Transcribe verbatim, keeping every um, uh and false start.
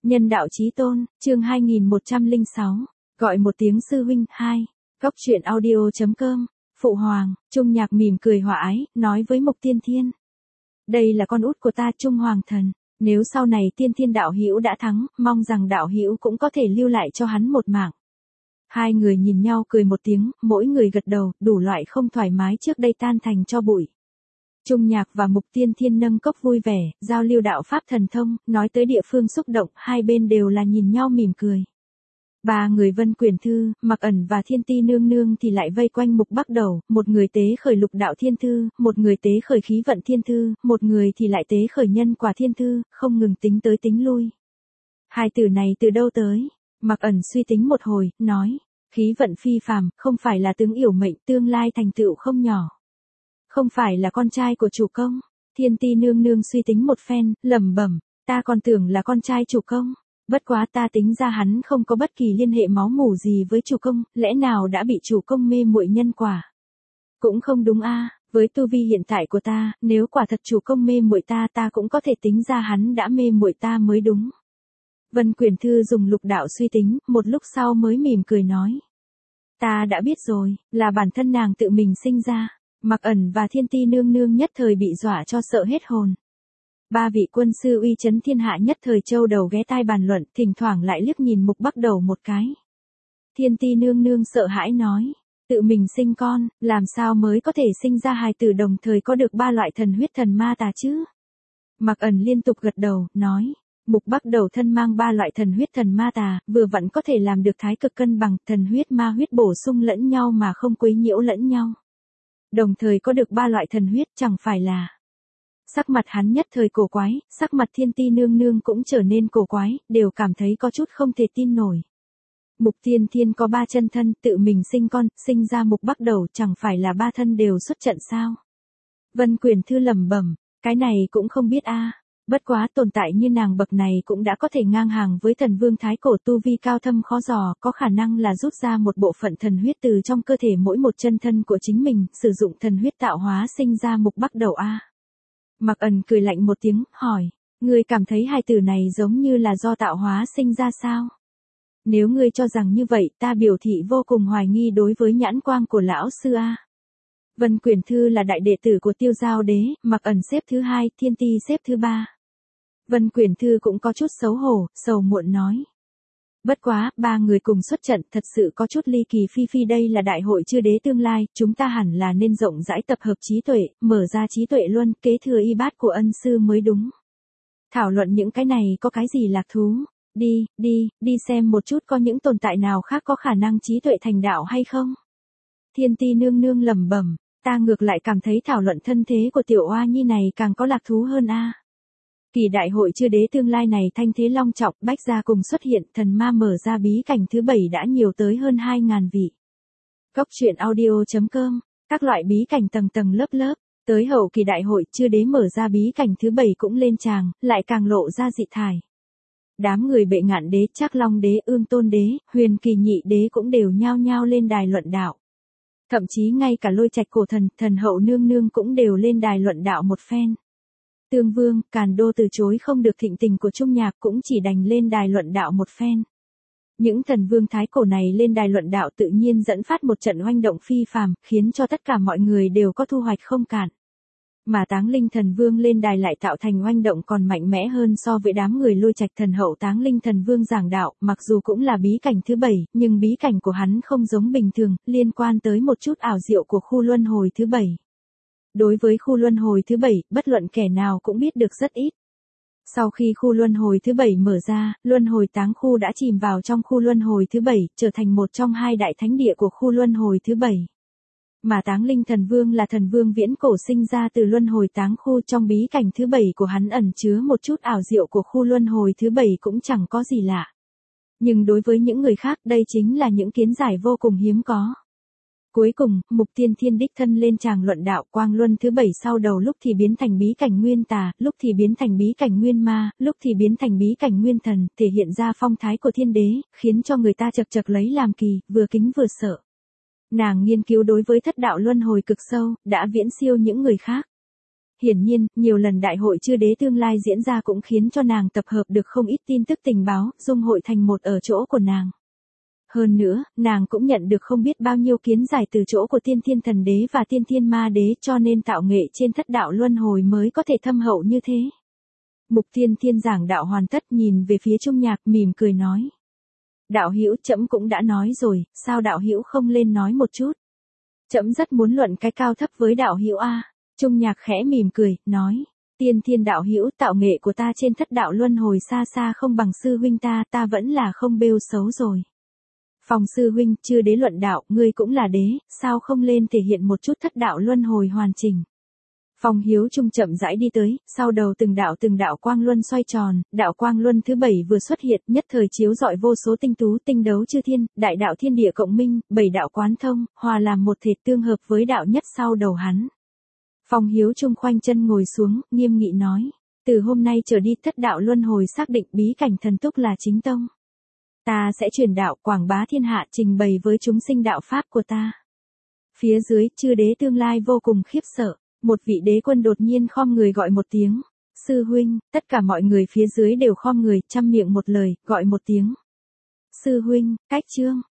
Nhân đạo chí tôn, chương hai nghìn một trăm lẻ sáu, gọi một tiếng sư huynh, hai. Góc truyện audio.com, Phụ Hoàng, Trung Nhạc mỉm cười hòa ái, nói với Mục Tiên Thiên. Đây là con út của ta Trung Hoàng Thần, nếu sau này Tiên Thiên đạo hữu đã thắng, mong rằng đạo hữu cũng có thể lưu lại cho hắn một mạng. Hai người nhìn nhau cười một tiếng, mỗi người gật đầu, đủ loại không thoải mái trước đây tan thành cho bụi. Trung Nhạc và Mục Tiên Thiên nâng cốc vui vẻ, giao lưu đạo pháp thần thông, nói tới địa phương xúc động, hai bên đều là nhìn nhau mỉm cười. Ba người Vân Quyển Thư, Mặc Ẩn và Thiên Ti Nương Nương thì lại vây quanh Mục Bắc Đầu, một người tế khởi Lục Đạo Thiên Thư, một người tế khởi Khí Vận Thiên Thư, một người thì lại tế khởi Nhân Quả Thiên Thư, không ngừng tính tới tính lui. Hai từ này từ đâu tới? Mặc Ẩn suy tính một hồi, nói, khí vận phi phàm, không phải là tướng yểu mệnh, tương lai thành tựu không nhỏ. Không phải là con trai của chủ công. Thiên Ti Nương Nương suy tính một phen, lẩm bẩm, ta còn tưởng là con trai chủ công. Bất quá ta tính ra hắn không có bất kỳ liên hệ máu mủ gì với chủ công, lẽ nào đã bị chủ công mê muội nhân quả. Cũng không đúng a, với tu vi hiện tại của ta, nếu quả thật chủ công mê muội ta ta cũng có thể tính ra hắn đã mê muội ta mới đúng. Vân Quyển Thư dùng lục đạo suy tính, một lúc sau mới mỉm cười nói. Ta đã biết rồi, là bản thân nàng tự mình sinh ra. Mặc Ẩn và Thiên Ti Nương Nương nhất thời bị dọa cho sợ hết hồn. Ba vị quân sư uy chấn thiên hạ nhất thời châu đầu ghé tai bàn luận, thỉnh thoảng lại liếc nhìn Mục Bắc Đầu một cái. Thiên Ti Nương Nương sợ hãi nói, tự mình sinh con, làm sao mới có thể sinh ra hài tử đồng thời có được ba loại thần huyết thần ma tà chứ? Mặc Ẩn liên tục gật đầu, nói, Mục Bắc Đầu thân mang ba loại thần huyết thần ma tà, vừa vặn có thể làm được thái cực cân bằng, thần huyết ma huyết bổ sung lẫn nhau mà không quấy nhiễu lẫn nhau. Đồng thời có được ba loại thần huyết chẳng phải là. Sắc mặt hắn nhất thời cổ quái, sắc mặt Thiên Ti Nương Nương cũng trở nên cổ quái, đều cảm thấy có chút không thể tin nổi. Mục Tiên Thiên có ba chân thân, tự mình sinh con, sinh ra Mục Bắc Đầu, chẳng phải là ba thân đều xuất trận sao? Vân Quyển Thư lẩm bẩm, cái này cũng không biết a. Bất quá tồn tại như nàng bậc này cũng đã có thể ngang hàng với thần vương thái cổ, tu vi cao thâm khó dò, có khả năng là rút ra một bộ phận thần huyết từ trong cơ thể mỗi một chân thân của chính mình, sử dụng thần huyết tạo hóa sinh ra Mục Bắc Đầu a. Mặc Ẩn cười lạnh một tiếng, hỏi, ngươi cảm thấy hai từ này giống như là do tạo hóa sinh ra sao? Nếu ngươi cho rằng như vậy, ta biểu thị vô cùng hoài nghi đối với nhãn quang của lão sư a. Vân Quyển Thư là đại đệ tử của Tiêu Giao Đế, Mặc Ẩn xếp thứ hai, Thiên Ti xếp thứ ba. Vân Quyển Thư cũng có chút xấu hổ, sầu muộn nói. Bất quá, ba người cùng xuất trận thật sự có chút ly kỳ phi phi, đây là đại hội chư đế tương lai, chúng ta hẳn là nên rộng rãi tập hợp trí tuệ, mở ra trí tuệ luân, kế thừa y bát của ân sư mới đúng. Thảo luận những cái này có cái gì lạc thú, đi, đi, đi xem một chút có những tồn tại nào khác có khả năng trí tuệ thành đạo hay không. Thiên Ti Nương Nương lẩm bẩm, ta ngược lại cảm thấy thảo luận thân thế của tiểu oa nhi này càng có lạc thú hơn a. Kỳ đại hội chư đế tương lai này thanh thế long trọng, bách gia cùng xuất hiện, thần ma mở ra bí cảnh thứ bảy đã nhiều tới hơn hai ngàn vị. Góc truyện audio.com, các loại bí cảnh tầng tầng lớp lớp, tới hậu kỳ đại hội chư đế mở ra bí cảnh thứ bảy cũng lên tràng, lại càng lộ ra dị thải. Đám người Bệ Ngạn Đế, Trác Long Đế, Ương Tôn Đế, Huyền Kỳ Nhị Đế cũng đều nhao nhao lên đài luận đạo. Thậm chí ngay cả Lôi Trạch Cổ Thần, Thần Hậu Nương Nương cũng đều lên đài luận đạo một phen. Tương Vương, Càn Đô từ chối không được thịnh tình của Trung Nhạc cũng chỉ đành lên đài luận đạo một phen. Những thần vương thái cổ này lên đài luận đạo tự nhiên dẫn phát một trận oanh động phi phàm, khiến cho tất cả mọi người đều có thu hoạch không cạn. Mà Táng Linh Thần Vương lên đài lại tạo thành oanh động còn mạnh mẽ hơn so với đám người Lôi Trạch Thần Hậu. Táng Linh Thần Vương giảng đạo, mặc dù cũng là bí cảnh thứ bảy, nhưng bí cảnh của hắn không giống bình thường, liên quan tới một chút ảo diệu của khu luân hồi thứ bảy. Đối với khu luân hồi thứ bảy, bất luận kẻ nào cũng biết được rất ít. Sau khi khu luân hồi thứ bảy mở ra, luân hồi táng khu đã chìm vào trong khu luân hồi thứ bảy, trở thành một trong hai đại thánh địa của khu luân hồi thứ bảy. Mà Táng Linh Thần Vương là thần vương viễn cổ sinh ra từ luân hồi táng khu, trong bí cảnh thứ bảy của hắn ẩn chứa một chút ảo diệu của khu luân hồi thứ bảy cũng chẳng có gì lạ. Nhưng đối với những người khác đây chính là những kiến giải vô cùng hiếm có. Cuối cùng, Mục Tiên Thiên đích thân lên tràng luận đạo, quang luân thứ bảy sau đầu lúc thì biến thành bí cảnh nguyên tà, lúc thì biến thành bí cảnh nguyên ma, lúc thì biến thành bí cảnh nguyên thần, thể hiện ra phong thái của thiên đế, khiến cho người ta chật chật lấy làm kỳ, vừa kính vừa sợ. Nàng nghiên cứu đối với thất đạo luân hồi cực sâu, đã viễn siêu những người khác. Hiển nhiên, nhiều lần đại hội chư đế tương lai diễn ra cũng khiến cho nàng tập hợp được không ít tin tức tình báo, dung hội thành một ở chỗ của nàng. Hơn nữa, nàng cũng nhận được không biết bao nhiêu kiến giải từ chỗ của tiên thiên thần đế và tiên thiên ma đế, cho nên tạo nghệ trên thất đạo luân hồi mới có thể thâm hậu như thế. Mục Tiên Thiên giảng đạo hoàn tất, nhìn về phía Trung Nhạc mỉm cười nói. Đạo hữu, trẫm cũng đã nói rồi, sao đạo hữu không lên nói một chút? Trẫm rất muốn luận cái cao thấp với đạo hữu a. Trung Nhạc khẽ mỉm cười, nói. Tiên Thiên đạo hữu, tạo nghệ của ta trên thất đạo luân hồi xa xa không bằng sư huynh ta, ta vẫn là không bêu xấu rồi. Phòng sư huynh, chưa đế luận đạo, ngươi cũng là đế, sao không lên thể hiện một chút thất đạo luân hồi hoàn chỉnh? Phong Hiếu Trung chậm rãi đi tới, sau đầu từng đạo từng đạo quang luân xoay tròn, đạo quang luân thứ bảy vừa xuất hiện, nhất thời chiếu rọi vô số tinh tú, tinh đấu chư thiên, đại đạo thiên địa cộng minh, bảy đạo quán thông, hòa làm một thể tương hợp với đạo nhất sau đầu hắn. Phong Hiếu Trung khoanh chân ngồi xuống, nghiêm nghị nói, từ hôm nay trở đi thất đạo luân hồi xác định bí cảnh thần túc là chính tông. Ta sẽ truyền đạo quảng bá thiên hạ, trình bày với chúng sinh đạo pháp của ta. Phía dưới, chư đế tương lai vô cùng khiếp sợ. Một vị đế quân đột nhiên khom người gọi một tiếng, sư huynh, tất cả mọi người phía dưới đều khom người, chăm miệng một lời, gọi một tiếng. Sư huynh, cách chương.